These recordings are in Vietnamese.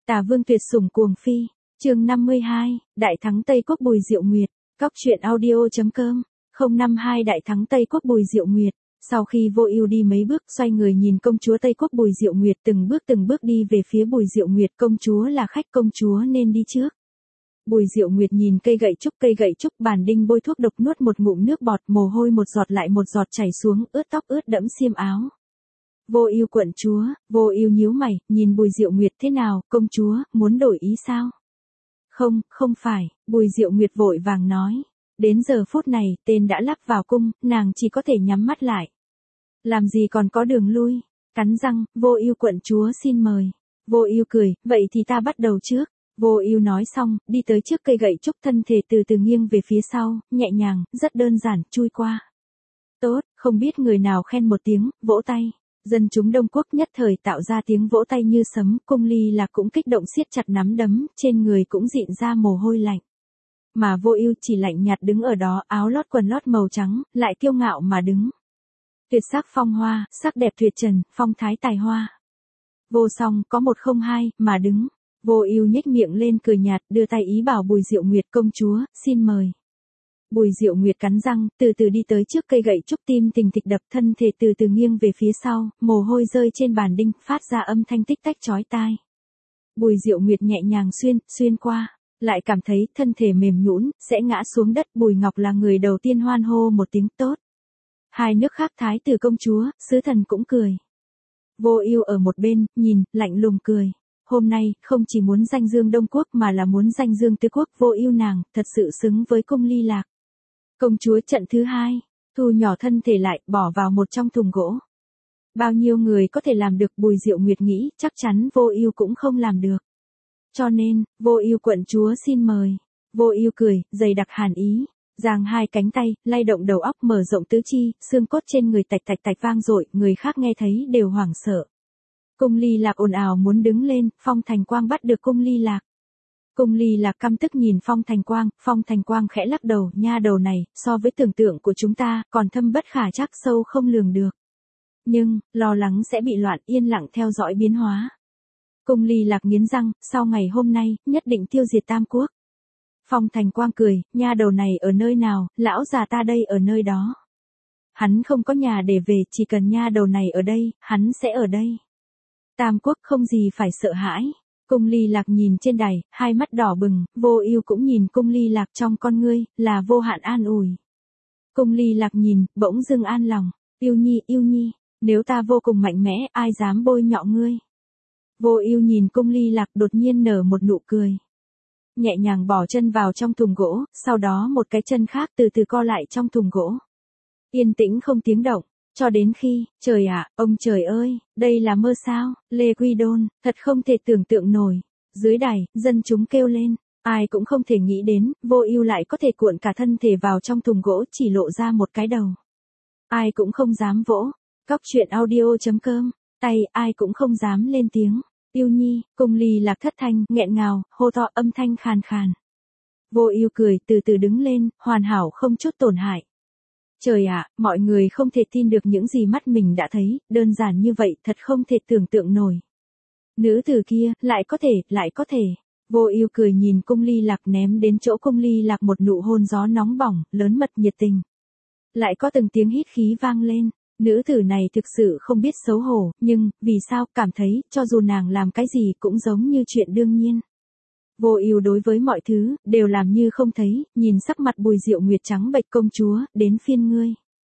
Tả Vương tuyệt sủng cuồng phi, chương 52, đại thắng Tây Quốc Bùi Diệu Nguyệt, Cóc truyện audio.com, 052 đại thắng Tây Quốc Bùi Diệu Nguyệt. Sau khi Vô Ưu đi mấy bước, xoay người nhìn công chúa Tây Quốc Bùi Diệu Nguyệt từng bước đi về phía Bùi Diệu Nguyệt, công chúa là khách, công chúa nên đi trước. Bùi Diệu Nguyệt nhìn cây gậy trúc, bàn đinh bôi thuốc độc, nuốt một ngụm nước bọt, mồ hôi một giọt lại một giọt chảy xuống, ướt tóc ướt đẫm xiêm áo. Vô Ưu quận chúa, Vô Ưu nhíu mày, nhìn Bùi Diệu Nguyệt, thế nào, công chúa, muốn đổi ý sao? Không phải, Bùi Diệu Nguyệt vội vàng nói. Đến giờ phút này, tên đã lắp vào cung, nàng chỉ có thể nhắm mắt lại. Làm gì còn có đường lui, cắn răng, Vô Ưu quận chúa xin mời. Vô Ưu cười, vậy thì ta bắt đầu trước. Vô Ưu nói xong, đi tới trước cây gậy trúc, thân thể từ từ nghiêng về phía sau, nhẹ nhàng, rất đơn giản, chui qua. Tốt, không biết người nào khen một tiếng, vỗ tay. Dân chúng Đông Quốc nhất thời tạo ra tiếng vỗ tay như sấm, Cung Ly Lạc cũng kích động siết chặt nắm đấm, trên người cũng rịn ra mồ hôi lạnh. Mà Vô Ưu chỉ lạnh nhạt đứng ở đó, áo lót quần lót màu trắng, lại kiêu ngạo mà đứng. Tuyệt sắc phong hoa, sắc đẹp tuyệt trần, phong thái tài hoa. Vô song, có một không hai, mà đứng. Vô Ưu nhếch miệng lên cười nhạt, đưa tay ý bảo Bùi Diệu Nguyệt, công chúa, xin mời. Bùi Diệu Nguyệt cắn răng, từ từ đi tới trước cây gậy trúc, tim thình thịch đập, thân thể từ từ nghiêng về phía sau, mồ hôi rơi trên bàn đinh, phát ra âm thanh tích tách chói tai. Bùi Diệu Nguyệt nhẹ nhàng xuyên qua, lại cảm thấy thân thể mềm nhũn, sẽ ngã xuống đất. Bùi Ngọc là người đầu tiên hoan hô một tiếng tốt. Hai nước khác thái tử công chúa, sứ thần cũng cười. Vô Ưu ở một bên, nhìn, lạnh lùng cười. Hôm nay, không chỉ muốn danh dương Đông Quốc mà là muốn danh dương Tứ Quốc. Vô Ưu nàng, thật sự xứng với Cung Ly Lạc. Công chúa trận thứ hai, thu nhỏ thân thể lại, bỏ vào một trong thùng gỗ. Bao nhiêu người có thể làm được, Bùi Diệu Nguyệt nghĩ, chắc chắn Vô Ưu cũng không làm được. Cho nên, Vô Ưu quận chúa xin mời. Vô Ưu cười, dày đặc hàn ý, giang hai cánh tay, lay động đầu óc, mở rộng tứ chi, xương cốt trên người tạch tạch vang dội, người khác nghe thấy đều hoảng sợ. Cung Ly Lạc ồn ào muốn đứng lên, Phong Thành Quang bắt được Cung Ly Lạc. Cung Ly Lạc căm tức nhìn Phong Thành Quang khẽ lắc đầu, nha đầu này, so với tưởng tượng của chúng ta, còn thâm bất khả trắc, sâu không lường được. Nhưng, lo lắng sẽ bị loạn, yên lặng theo dõi biến hóa. Cung Ly Lạc nghiến răng, sau ngày hôm nay, nhất định tiêu diệt Tam Quốc. Phong Thành Quang cười, nha đầu này ở nơi nào, lão già ta đây ở nơi đó. Hắn không có nhà để về, chỉ cần nha đầu này ở đây, hắn sẽ ở đây. Tam Quốc không gì phải sợ hãi. Cung Ly Lạc nhìn trên đài, hai mắt đỏ bừng, Vô Ưu cũng nhìn Cung Ly Lạc, trong con ngươi là vô hạn an ủi. Cung Ly Lạc nhìn, bỗng dưng an lòng, Yêu Nhi, nếu ta vô cùng mạnh mẽ, ai dám bôi nhọ ngươi. Vô Ưu nhìn Cung Ly Lạc, đột nhiên nở một nụ cười. Nhẹ nhàng bỏ chân vào trong thùng gỗ, sau đó một cái chân khác từ từ co lại trong thùng gỗ. Yên tĩnh không tiếng động. Cho đến khi, trời ạ, ông trời ơi, đây là mơ sao, Lê Quy Đôn, thật không thể tưởng tượng nổi. Dưới đài, dân chúng kêu lên, ai cũng không thể nghĩ đến, Vô Ưu lại có thể cuộn cả thân thể vào trong thùng gỗ, chỉ lộ ra một cái đầu. Ai cũng không dám vỗ. Cóc truyện audio.com, tay, ai cũng không dám lên tiếng. Yêu Nhi, Cung Ly Lạc thất thanh, nghẹn ngào, hô to, âm thanh khàn khàn. Vô Ưu cười, từ từ đứng lên, hoàn hảo không chút tổn hại. Trời ạ, mọi người không thể tin được những gì mắt mình đã thấy, đơn giản như vậy, thật không thể tưởng tượng nổi. Nữ tử kia, lại có thể. Vô Ưu cười nhìn Cung Ly Lạc, ném đến chỗ Cung Ly Lạc một nụ hôn gió nóng bỏng, lớn mật nhiệt tình. Lại có từng tiếng hít khí vang lên. Nữ tử này thực sự không biết xấu hổ, nhưng, vì sao, cảm thấy, cho dù nàng làm cái gì cũng giống như chuyện đương nhiên. Vô Ưu đối với mọi thứ, đều làm như không thấy, nhìn sắc mặt Bùi Diệu Nguyệt trắng bệch, công chúa, đến phiên ngươi.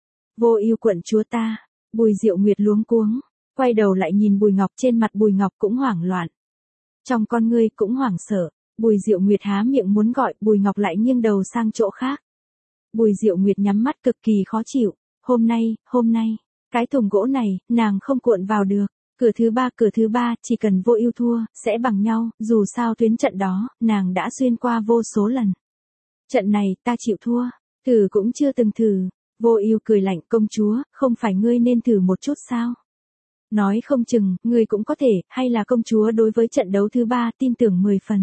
Vô Ưu quận chúa ta. Bùi Diệu Nguyệt luống cuống, quay đầu lại nhìn Bùi Ngọc, trên mặt Bùi Ngọc cũng hoảng loạn. Trong con ngươi cũng hoảng sợ, Bùi Diệu Nguyệt há miệng muốn gọi, Bùi Ngọc lại nghiêng đầu sang chỗ khác. Bùi Diệu Nguyệt nhắm mắt cực kỳ khó chịu, hôm nay, cái thùng gỗ này, nàng không cuộn vào được. Cửa thứ ba, chỉ cần Vô Ưu thua, sẽ bằng nhau, dù sao tuyến trận đó, nàng đã xuyên qua vô số lần. Trận này, ta chịu thua, thử cũng chưa từng thử. Vô Ưu cười lạnh, công chúa, không phải ngươi nên thử một chút sao? Nói không chừng, ngươi cũng có thể, hay là công chúa đối với trận đấu thứ ba, tin tưởng 10 phần.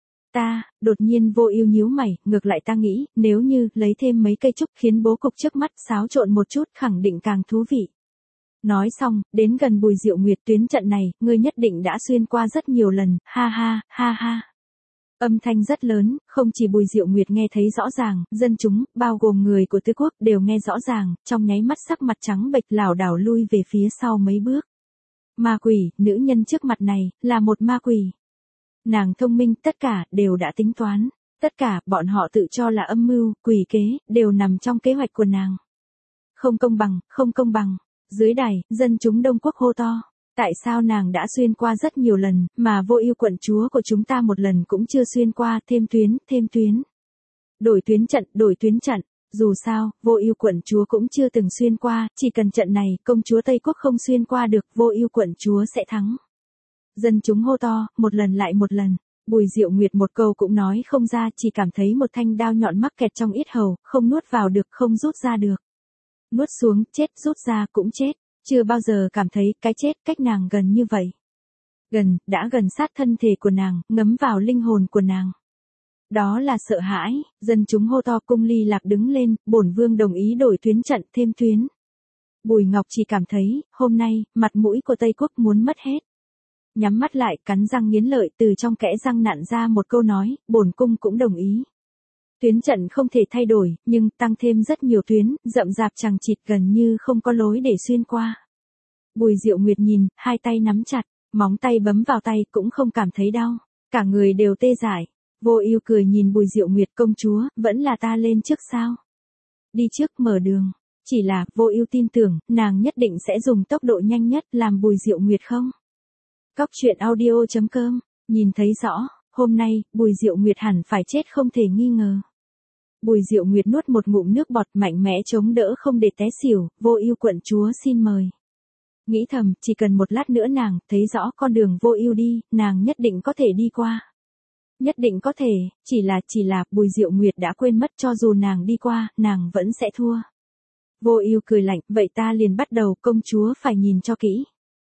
Đột nhiên Vô Ưu nhíu mày, ngược lại ta nghĩ, nếu như, lấy thêm mấy cây trúc khiến bố cục trước mắt xáo trộn một chút, khẳng định càng thú vị. Nói xong, đến gần Bùi Diệu Nguyệt, tuyến trận này, ngươi nhất định đã xuyên qua rất nhiều lần, ha ha, ha ha. Âm thanh rất lớn, không chỉ Bùi Diệu Nguyệt nghe thấy rõ ràng, dân chúng, bao gồm người của Tư Quốc đều nghe rõ ràng, trong nháy mắt sắc mặt trắng bệch lảo đảo lui về phía sau mấy bước. Ma quỷ, nữ nhân trước mặt này, là một ma quỷ. Nàng thông minh, tất cả, đều đã tính toán. Tất cả, bọn họ tự cho là âm mưu, quỷ kế, đều nằm trong kế hoạch của nàng. Không công bằng, không công bằng. Dưới đài, dân chúng Đông Quốc hô to. Tại sao nàng đã xuyên qua rất nhiều lần, mà Vô Ưu quận chúa của chúng ta một lần cũng chưa xuyên qua, thêm tuyến, thêm tuyến. Đổi tuyến trận, đổi tuyến trận. Dù sao, Vô Ưu quận chúa cũng chưa từng xuyên qua, chỉ cần trận này, công chúa Tây Quốc không xuyên qua được, Vô Ưu quận chúa sẽ thắng. Dân chúng hô to, một lần lại một lần. Bùi Diệu Nguyệt một câu cũng nói không ra, chỉ cảm thấy một thanh đao nhọn mắc kẹt trong yết hầu, không nuốt vào được, không rút ra được. Nuốt xuống, chết, rút ra cũng chết. Chưa bao giờ cảm thấy cái chết cách nàng gần như vậy. Gần, đã gần sát thân thể của nàng, ngấm vào linh hồn của nàng. Đó là sợ hãi, dân chúng hô to. Cung Ly Lạc đứng lên, bổn vương đồng ý đổi tuyến trận, thêm tuyến. Bùi Ngọc chỉ cảm thấy, hôm nay, mặt mũi của Tây Quốc muốn mất hết. Nhắm mắt lại, cắn răng nghiến lợi, từ trong kẽ răng nặn ra một câu nói, bổn cung cũng đồng ý. Tuyến trận không thể thay đổi, nhưng tăng thêm rất nhiều tuyến, rậm rạp chằng chịt, gần như không có lối để xuyên qua. Bùi Diệu Nguyệt nhìn, hai tay nắm chặt, móng tay bấm vào tay cũng không cảm thấy đau, cả người đều tê dại. Vô Ưu cười nhìn Bùi Diệu Nguyệt, công chúa, vẫn là ta lên trước sao? Đi trước mở đường. Chỉ là, Vô Ưu tin tưởng, nàng nhất định sẽ dùng tốc độ nhanh nhất làm Bùi Diệu Nguyệt không? Cóc truyện audio.com, nhìn thấy rõ, hôm nay, Bùi Diệu Nguyệt hẳn phải chết không thể nghi ngờ. Bùi Diệu Nguyệt nuốt một ngụm nước bọt, mạnh mẽ chống đỡ không để té xỉu. Vô Ưu quận chúa xin mời. Nghĩ thầm, chỉ cần một lát nữa nàng thấy rõ con đường Vô Ưu đi, nàng nhất định có thể đi qua. Nhất định có thể, chỉ là, Bùi Diệu Nguyệt đã quên mất cho dù nàng đi qua, nàng vẫn sẽ thua. Vô Ưu cười lạnh, vậy ta liền bắt đầu, công chúa phải nhìn cho kỹ.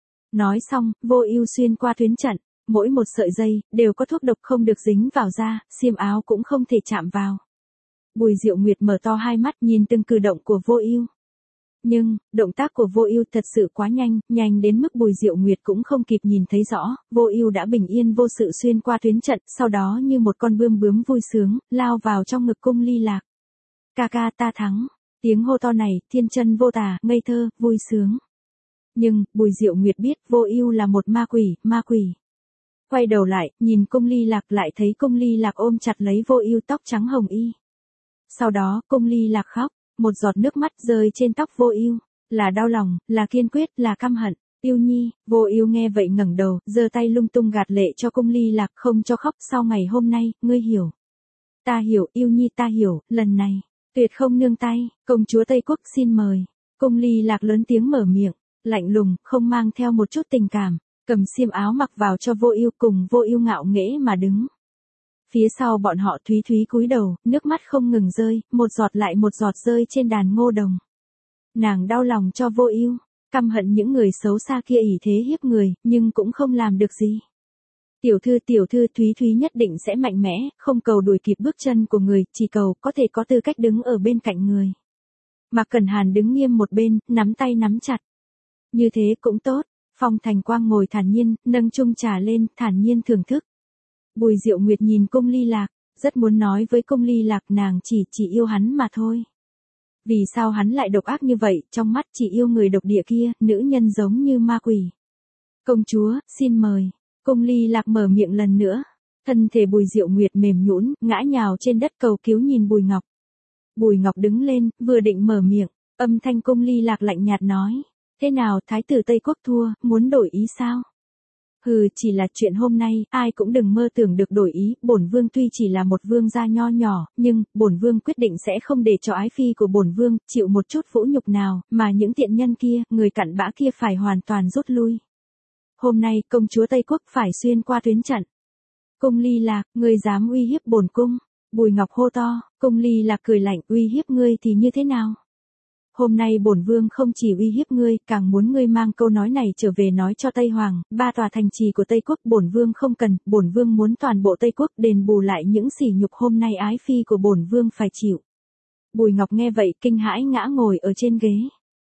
Nói xong, Vô Ưu xuyên qua tuyến trận, mỗi một sợi dây, đều có thuốc độc không được dính vào da, xiêm áo cũng không thể chạm vào. Bùi Diệu Nguyệt mở to hai mắt nhìn từng cử động của Vô Ưu. Nhưng, động tác của Vô Ưu thật sự quá nhanh, nhanh đến mức Bùi Diệu Nguyệt cũng không kịp nhìn thấy rõ, Vô Ưu đã bình yên vô sự xuyên qua tuyến trận, sau đó như một con bươm bướm vui sướng, lao vào trong ngực Cung Ly Lạc. Ca ca ta thắng. Tiếng hô to này, thiên chân vô tà, ngây thơ, vui sướng. Nhưng, Bùi Diệu Nguyệt biết, Vô Ưu là một ma quỷ, ma quỷ. Quay đầu lại, nhìn Cung Ly Lạc, lại thấy Cung Ly Lạc ôm chặt lấy Vô Ưu tóc trắng hồng y. Sau đó, Cung Ly Lạc khóc, một giọt nước mắt rơi trên tóc Vô Ưu, là đau lòng, là kiên quyết, là căm hận. Ưu Nhi, Vô Ưu nghe vậy ngẩng đầu, giơ tay lung tung gạt lệ cho Cung Ly Lạc, không cho khóc, sau ngày hôm nay, ngươi hiểu. Ta hiểu, Ưu Nhi ta hiểu, lần này, tuyệt không nương tay, công chúa Tây Quốc xin mời. Cung Ly Lạc lớn tiếng mở miệng, lạnh lùng, không mang theo một chút tình cảm, cầm xiêm áo mặc vào cho Vô Ưu, cùng Vô Ưu ngạo nghễ mà đứng. Phía sau bọn họ Thúy Thúy cúi đầu, nước mắt không ngừng rơi, một giọt lại một giọt rơi trên đàn ngô đồng. Nàng đau lòng cho Vô Ưu, căm hận những người xấu xa kia ỷ thế hiếp người, nhưng cũng không làm được gì. Tiểu thư Thúy Thúy nhất định sẽ mạnh mẽ, không cầu đuổi kịp bước chân của người, chỉ cầu có thể có tư cách đứng ở bên cạnh người. Mạc Cẩn Hàn đứng nghiêm một bên, nắm tay nắm chặt. Như thế cũng tốt. Phong Thành Quang ngồi thản nhiên, nâng chung trà lên, thản nhiên thưởng thức. Bùi Diệu Nguyệt nhìn Cung Ly Lạc, rất muốn nói với Cung Ly Lạc nàng chỉ yêu hắn mà thôi. Vì sao hắn lại độc ác như vậy, trong mắt chỉ yêu người độc địa kia, nữ nhân giống như ma quỷ. Công chúa, xin mời. Cung Ly Lạc mở miệng lần nữa. Thân thể Bùi Diệu Nguyệt mềm nhũn, ngã nhào trên đất cầu cứu nhìn Bùi Ngọc. Bùi Ngọc đứng lên, vừa định mở miệng, âm thanh Cung Ly Lạc lạnh nhạt nói. Thế nào, thái tử Tây Quốc thua, muốn đổi ý sao? Hừ, chỉ là chuyện hôm nay, ai cũng đừng mơ tưởng được đổi ý, bổn vương tuy chỉ là một vương gia nho nhỏ, nhưng, bổn vương quyết định sẽ không để cho ái phi của bổn vương, chịu một chút vũ nhục nào, mà những tiện nhân kia, người cặn bã kia phải hoàn toàn rút lui. Hôm nay, công chúa Tây Quốc phải xuyên qua tuyến trận. Cung Ly Lạc, ngươi dám uy hiếp bổn cung? Bùi Ngọc hô to, Cung Ly Lạc cười lạnh, uy hiếp ngươi thì như thế nào? Hôm nay bổn vương không chỉ uy hiếp ngươi, càng muốn ngươi mang câu nói này trở về nói cho Tây Hoàng, 3 tòa thành trì của Tây Quốc bổn vương không cần, bổn vương muốn toàn bộ Tây Quốc đền bù lại những sỉ nhục hôm nay ái phi của bổn vương phải chịu. Bùi Ngọc nghe vậy kinh hãi ngã ngồi ở trên ghế.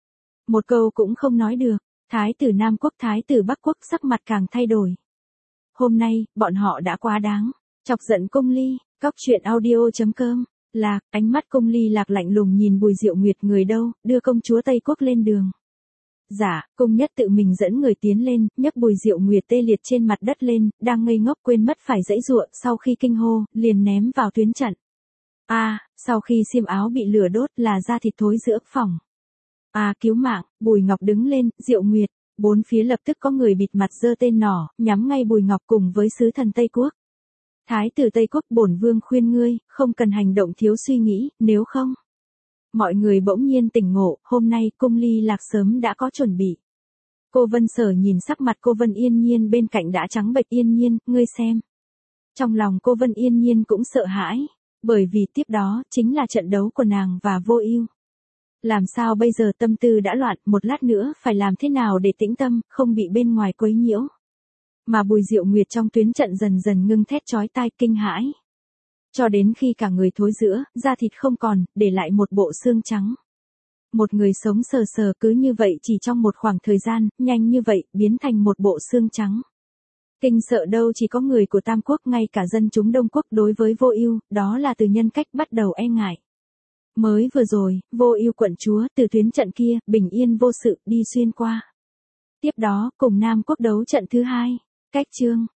Một câu cũng không nói được, thái tử Nam Quốc thái tử Bắc Quốc sắc mặt càng thay đổi. Hôm nay, bọn họ đã quá đáng, chọc giận Cung Ly, Cóc truyện audio.com, Lạc, ánh mắt Cung Ly Lạc lạnh lùng nhìn Bùi Diệu Nguyệt người đâu, đưa công chúa Tây Quốc lên đường. Dạ, Cung Nhất tự mình dẫn người tiến lên, nhấc Bùi Diệu Nguyệt tê liệt trên mặt đất lên, đang ngây ngốc quên mất phải giãy giụa, sau khi kinh hô, liền ném vào tuyến trận. Sau khi xiêm áo bị lửa đốt là da thịt thối giữa phòng. Cứu mạng, Bùi Ngọc đứng lên, Diệu Nguyệt, bốn phía lập tức có người bịt mặt giơ tên nỏ, nhắm ngay Bùi Ngọc cùng với sứ thần Tây Quốc. Thái tử Tây Quốc bổn vương khuyên ngươi, không cần hành động thiếu suy nghĩ, nếu không. Mọi người bỗng nhiên tỉnh ngộ, hôm nay Cung Ly Lạc sớm đã có chuẩn bị. Cô Vân Sở nhìn sắc mặt cô Vân Yên Nhiên bên cạnh đã trắng bệch. Yên Nhiên, ngươi xem. Trong lòng cô Vân Yên Nhiên cũng sợ hãi, bởi vì tiếp đó chính là trận đấu của nàng và Vô Ưu. Làm sao bây giờ, tâm tư đã loạn, một lát nữa phải làm thế nào để tĩnh tâm, không bị bên ngoài quấy nhiễu. Mà Bùi Diệu Nguyệt trong tuyến trận dần dần ngưng thét chói tai kinh hãi. Cho đến khi cả người thối rữa, da thịt không còn, để lại một bộ xương trắng. Một người sống sờ sờ cứ như vậy chỉ trong một khoảng thời gian, nhanh như vậy, biến thành một bộ xương trắng. Kinh sợ đâu chỉ có người của Tam Quốc, ngay cả dân chúng Đông Quốc đối với Vô Ưu, đó là từ nhân cách bắt đầu e ngại. Mới vừa rồi, Vô Ưu quận chúa từ tuyến trận kia, bình yên vô sự, đi xuyên qua. Tiếp đó, cùng Nam Quốc đấu trận thứ hai. Cách chương.